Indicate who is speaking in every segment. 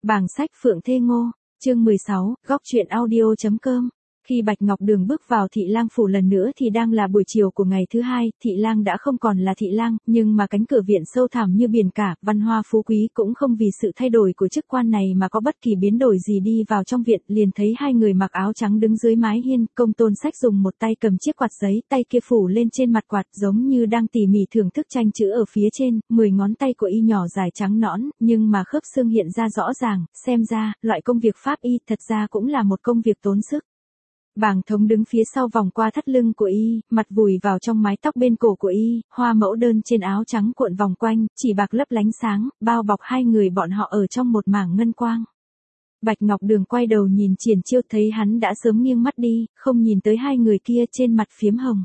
Speaker 1: Bảng sách Phượng Thê Ngô, chương 16, góc truyện audio.com. Khi Bạch Ngọc Đường bước vào Thị Lang phủ lần nữa thì đang là buổi chiều của ngày thứ hai, Thị Lang đã không còn là Thị Lang, nhưng mà cánh cửa viện sâu thẳm như biển cả, văn hoa phú quý cũng không vì sự thay đổi của chức quan này mà có bất kỳ biến đổi gì. Đi vào trong viện, liền thấy hai người mặc áo trắng đứng dưới mái hiên. Công Tôn Sách dùng một tay cầm chiếc quạt giấy, tay kia phủ lên trên mặt quạt giống như đang tỉ mỉ thưởng thức tranh chữ ở phía trên. 10 ngón tay của y nhỏ dài trắng nõn, nhưng mà khớp xương hiện ra rõ ràng, xem ra, loại công việc pháp y thật ra cũng là một công việc tốn sức. Bàng Thống đứng phía sau vòng qua thắt lưng của y, mặt vùi vào trong mái tóc bên cổ của y, hoa mẫu đơn trên áo trắng cuộn vòng quanh, chỉ bạc lấp lánh sáng, bao bọc hai người bọn họ ở trong một mảng ngân quang. Bạch Ngọc Đường quay đầu nhìn Triển Chiêu, thấy hắn đã sớm nghiêng mắt đi, không nhìn tới hai người kia, trên mặt phiếm hồng.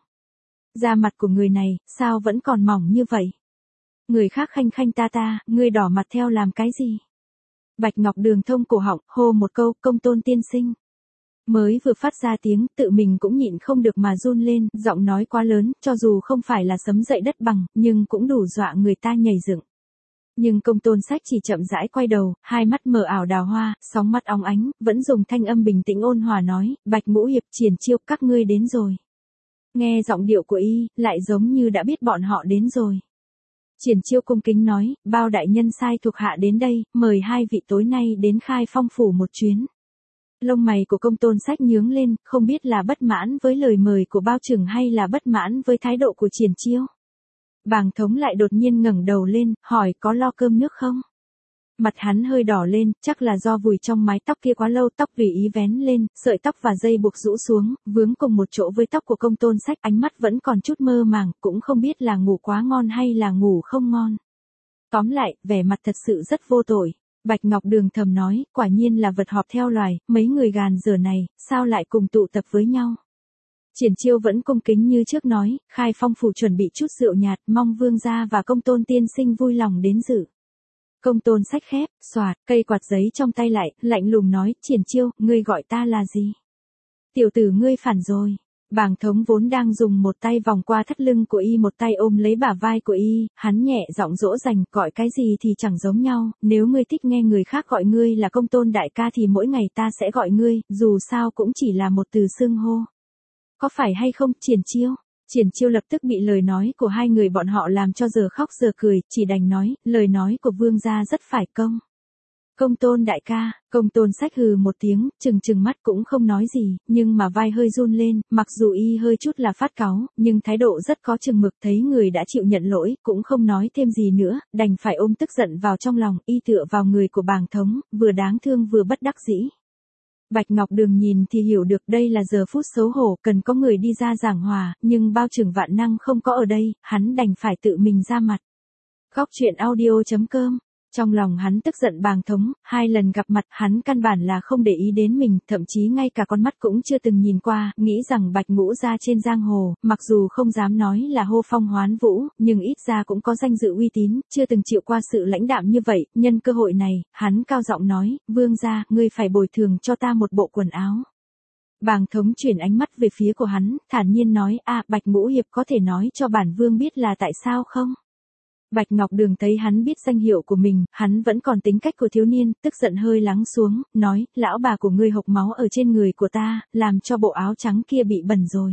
Speaker 1: Da mặt của người này, sao vẫn còn mỏng như vậy? Người khác khanh khanh ta, ngươi đỏ mặt theo làm cái gì? Bạch Ngọc Đường thông cổ họng, hô một câu, Công Tôn tiên sinh. Mới vừa phát ra tiếng, tự mình cũng nhịn không được mà run lên, giọng nói quá lớn, cho dù không phải là sấm dậy đất bằng, nhưng cũng đủ dọa người ta nhảy dựng. Nhưng Công Tôn Sách chỉ chậm rãi quay đầu, hai mắt mờ ảo đào hoa, sóng mắt óng ánh, vẫn dùng thanh âm bình tĩnh ôn hòa nói, Bạch Ngũ Hiệp, Triển Chiêu, các ngươi đến rồi. Nghe giọng điệu của y, lại giống như đã biết bọn họ đến rồi. Triển Chiêu cung kính nói, bao đại nhân sai thuộc hạ đến đây, mời hai vị tối nay đến Khai Phong phủ một chuyến. Lông mày của Công Tôn Sách nhướng lên, không biết là bất mãn với lời mời của Bao Trừng hay là bất mãn với thái độ của Triển Chiêu. Bàng Thống lại đột nhiên ngẩng đầu lên, hỏi có lo cơm nước không? Mặt hắn hơi đỏ lên, chắc là do vùi trong mái tóc kia quá lâu, tóc tùy ý vén lên, sợi tóc và dây buộc rũ xuống, vướng cùng một chỗ với tóc của Công Tôn Sách, ánh mắt vẫn còn chút mơ màng, cũng không biết là ngủ quá ngon hay là ngủ không ngon. Tóm lại, vẻ mặt thật sự rất vô tội. Bạch Ngọc Đường thầm nói, quả nhiên là vật họp theo loài, mấy người gàn dở này, sao lại cùng tụ tập với nhau. Triển Chiêu vẫn cung kính như trước nói, Khai Phong phủ chuẩn bị chút rượu nhạt, mong vương gia và Công Tôn tiên sinh vui lòng đến dự. Công Tôn Sách khép, xoạt, cây quạt giấy trong tay lại, lạnh lùng nói, Triển Chiêu, ngươi gọi ta là gì? Tiểu tử ngươi phản rồi. Bàng Thống vốn đang dùng một tay vòng qua thắt lưng của y, một tay ôm lấy bả vai của y, hắn nhẹ giọng dỗ dành, gọi cái gì thì chẳng giống nhau, nếu ngươi thích nghe người khác gọi ngươi là Công Tôn đại ca thì mỗi ngày ta sẽ gọi ngươi, dù sao cũng chỉ là một từ xưng hô. Có phải hay không, Triển Chiêu? Triển Chiêu lập tức bị lời nói của hai người bọn họ làm cho giờ khóc giờ cười, chỉ đành nói, lời nói của vương gia rất phải công. Công Tôn đại ca. Công Tôn Sách hừ một tiếng, trừng mắt cũng không nói gì, nhưng mà vai hơi run lên, mặc dù y hơi chút là phát cáu, nhưng thái độ rất có chừng mực, thấy người đã chịu nhận lỗi, cũng không nói thêm gì nữa, đành phải ôm tức giận vào trong lòng, y tựa vào người của Bàng Thống, vừa đáng thương vừa bất đắc dĩ. Bạch Ngọc Đường nhìn thì hiểu được đây là giờ phút xấu hổ, cần có người đi ra giảng hòa, nhưng Bao Trừng Vạn Năng không có ở đây, hắn đành phải tự mình ra mặt. Góc truyện audio.com. Trong lòng hắn tức giận Bàng Thống, hai lần gặp mặt hắn căn bản là không để ý đến mình, thậm chí ngay cả con mắt cũng chưa từng nhìn qua, nghĩ rằng Bạch Ngũ gia trên giang hồ, mặc dù không dám nói là hô phong hoán vũ, nhưng ít ra cũng có danh dự uy tín, chưa từng chịu qua sự lãnh đạm như vậy, nhân cơ hội này, hắn cao giọng nói, vương gia, ngươi phải bồi thường cho ta một bộ quần áo. Bàng Thống chuyển ánh mắt về phía của hắn, thản nhiên nói, Bạch Ngũ Hiệp có thể nói cho bản vương biết là tại sao không? Bạch Ngọc Đường thấy hắn biết danh hiệu của mình, hắn vẫn còn tính cách của thiếu niên, tức giận hơi lắng xuống, nói, lão bà của ngươi hộc máu ở trên người của ta, làm cho bộ áo trắng kia bị bẩn rồi.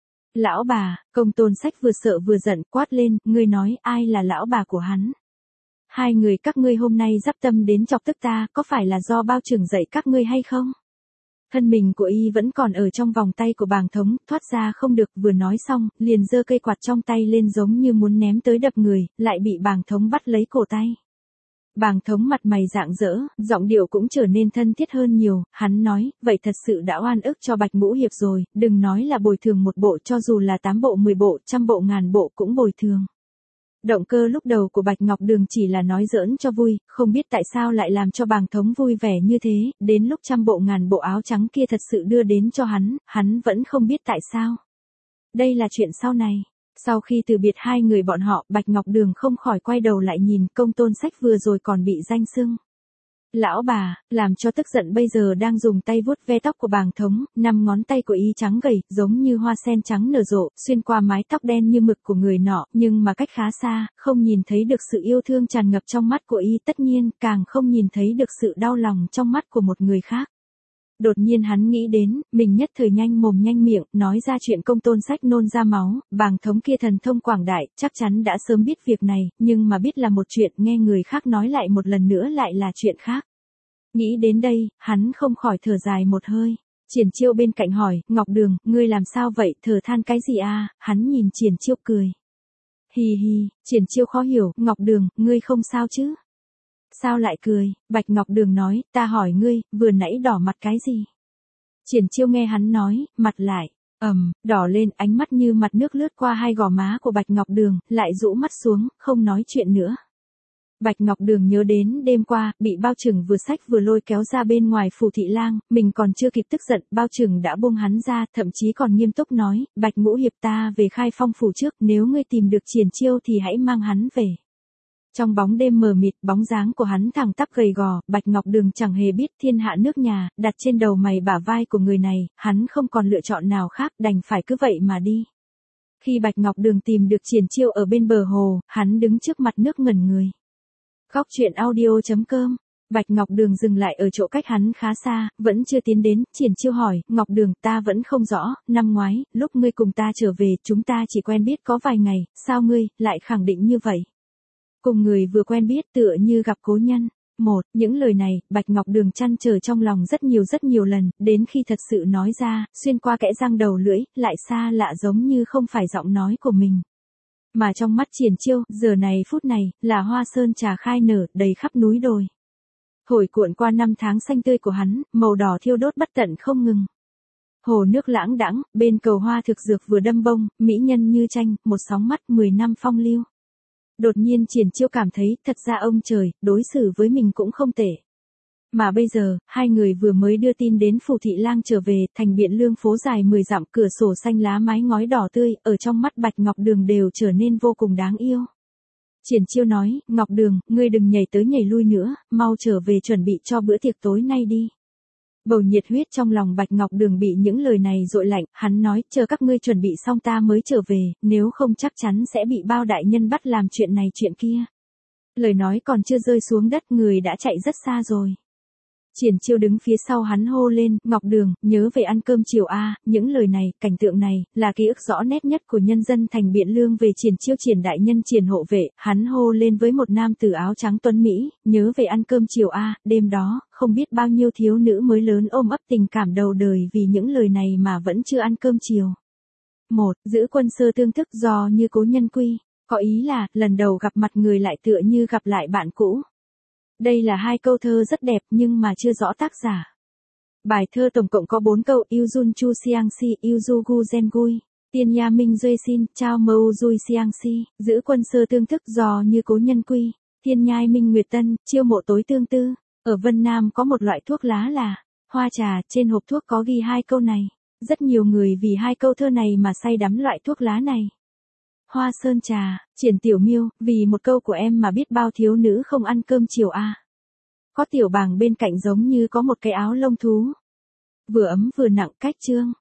Speaker 1: Lão bà, Công Tôn Sách vừa sợ vừa giận, quát lên, ngươi nói ai là lão bà của hắn? Hai người các ngươi hôm nay dắp tâm đến chọc tức ta, có phải là do Bao Trừng dạy các ngươi hay không? Thân mình của y vẫn còn ở trong vòng tay của Bàng Thống, thoát ra không được, vừa nói xong, liền giơ cây quạt trong tay lên giống như muốn ném tới đập người, lại bị Bàng Thống bắt lấy cổ tay. Bàng Thống mặt mày rạng rỡ, giọng điệu cũng trở nên thân thiết hơn nhiều, hắn nói, vậy thật sự đã oan ức cho Bạch Ngũ Hiệp rồi, đừng nói là bồi thường một bộ, cho dù là 8 bộ 10 bộ, 100 bộ ngàn bộ cũng bồi thường. Động cơ lúc đầu của Bạch Ngọc Đường chỉ là nói giỡn cho vui, không biết tại sao lại làm cho Bàng Thống vui vẻ như thế, đến lúc 100 bộ ngàn bộ áo trắng kia thật sự đưa đến cho hắn vẫn không biết tại sao. Đây là chuyện sau này. Sau khi từ biệt hai người bọn họ, Bạch Ngọc Đường không khỏi quay đầu lại nhìn, Công Tôn Sách vừa rồi còn bị danh xưng Lão bà, làm cho tức giận bây giờ đang dùng tay vuốt ve tóc của bàng thống, 5 ngón tay của y trắng gầy, giống như hoa sen trắng nở rộ, xuyên qua mái tóc đen như mực của người nọ, nhưng mà cách khá xa, không nhìn thấy được sự yêu thương tràn ngập trong mắt của y, tất nhiên, càng không nhìn thấy được sự đau lòng trong mắt của một người khác. Đột nhiên hắn nghĩ đến, mình nhất thời nhanh mồm nhanh miệng, nói ra chuyện công tôn sách nôn ra máu, bàng thống kia thần thông quảng đại, chắc chắn đã sớm biết việc này, nhưng mà biết là một chuyện, nghe người khác nói lại một lần nữa lại là chuyện khác. Nghĩ đến đây, hắn không khỏi thở dài một hơi. Triển Chiêu bên cạnh hỏi, Ngọc Đường, ngươi làm sao vậy, thở than cái gì à, hắn nhìn Triển Chiêu cười. Hì hì, Triển Chiêu khó hiểu, Ngọc Đường, ngươi không sao chứ? Sao lại cười, Bạch Ngọc Đường nói, ta hỏi ngươi, vừa nãy đỏ mặt cái gì? Triển Chiêu nghe hắn nói, mặt lại, đỏ lên, ánh mắt như mặt nước lướt qua hai gò má của Bạch Ngọc Đường, lại rũ mắt xuống, không nói chuyện nữa. Bạch Ngọc Đường nhớ đến đêm qua, bị Bao Trừng vừa xách vừa lôi kéo ra bên ngoài phủ thị lang, mình còn chưa kịp tức giận, Bao Trừng đã buông hắn ra, thậm chí còn nghiêm túc nói, Bạch Ngũ Hiệp ta về Khai Phong phủ trước, nếu ngươi tìm được Triển Chiêu thì hãy mang hắn về. Trong bóng đêm mờ mịt, bóng dáng của hắn thẳng tắp gầy gò, Bạch Ngọc Đường chẳng hề biết thiên hạ nước nhà, đặt trên đầu mày bả vai của người này, hắn không còn lựa chọn nào khác, đành phải cứ vậy mà đi. Khi Bạch Ngọc Đường tìm được Triển Chiêu ở bên bờ hồ, hắn đứng trước mặt nước ngẩn người. Góc truyện audio.com. Bạch Ngọc Đường dừng lại ở chỗ cách hắn khá xa, vẫn chưa tiến đến, Triển Chiêu hỏi, Ngọc Đường, ta vẫn không rõ, năm ngoái, lúc ngươi cùng ta trở về, chúng ta chỉ quen biết có vài ngày, sao ngươi, lại khẳng định như vậy? Cùng người vừa quen biết tựa như gặp cố nhân. Những lời này, Bạch Ngọc Đường trăn trở trong lòng rất nhiều lần, đến khi thật sự nói ra, xuyên qua kẽ răng đầu lưỡi, lại xa lạ giống như không phải giọng nói của mình. Mà trong mắt Triển Chiêu, giờ này phút này, là hoa sơn trà khai nở, đầy khắp núi đồi. Thổi cuộn qua năm tháng xanh tươi của hắn, màu đỏ thiêu đốt bất tận không ngừng. Hồ nước lãng đãng, bên cầu hoa thực dược vừa đâm bông, mỹ nhân như tranh, một sóng mắt 10 năm phong lưu. Đột nhiên Triển Chiêu cảm thấy, thật ra ông trời, đối xử với mình cũng không tệ. Mà bây giờ, hai người vừa mới đưa tin đến phủ thị lang trở về, thành Biện Lương phố dài 10 dặm, cửa sổ xanh lá mái ngói đỏ tươi, ở trong mắt Bạch Ngọc Đường đều trở nên vô cùng đáng yêu. Triển Chiêu nói, Ngọc Đường, ngươi đừng nhảy tới nhảy lui nữa, mau trở về chuẩn bị cho bữa tiệc tối nay đi. Bầu nhiệt huyết trong lòng Bạch Ngọc Đường bị những lời này dội lạnh, hắn nói, chờ các ngươi chuẩn bị xong ta mới trở về, nếu không chắc chắn sẽ bị Bao đại nhân bắt làm chuyện này chuyện kia. Lời nói còn chưa rơi xuống đất, người đã chạy rất xa rồi. Triển Chiêu đứng phía sau hắn hô lên, Ngọc Đường, nhớ về ăn cơm chiều a. Những lời này, cảnh tượng này, là ký ức rõ nét nhất của nhân dân thành Biện Lương về Triển Chiêu Triển đại nhân Triển hộ vệ, hắn hô lên với một nam tử áo trắng tuấn Mỹ, nhớ về ăn cơm chiều a. Đêm đó, không biết bao nhiêu thiếu nữ mới lớn ôm ấp tình cảm đầu đời vì những lời này mà vẫn chưa ăn cơm chiều. Giữ quân sơ tương thức do như cố nhân quy, có ý là, lần đầu gặp mặt người lại tựa như gặp lại bạn cũ. Đây là hai câu thơ rất đẹp nhưng mà chưa rõ tác giả. Bài thơ tổng cộng có 4 câu, Yêu Jun Chu Siang Si, Yêu Du Gu Gen Gui, Tiên Ya Minh Duy Xin, Chao Mâu Dui Siang Si, giữ quân sơ tương thức do như cố nhân quy, Thiên Nhai Minh Nguyệt Tân, chiêu mộ tối tương tư. Ở Vân Nam có một loại thuốc lá là hoa trà, trên hộp thuốc có ghi hai câu này. Rất nhiều người vì hai câu thơ này mà say đắm loại thuốc lá này. Hoa sơn trà, Triển Tiểu Miêu, vì một câu của em mà biết bao thiếu nữ không ăn cơm chiều a. Có Tiểu Bàng bên cạnh giống như có một cái áo lông thú. Vừa ấm vừa nặng cách chương.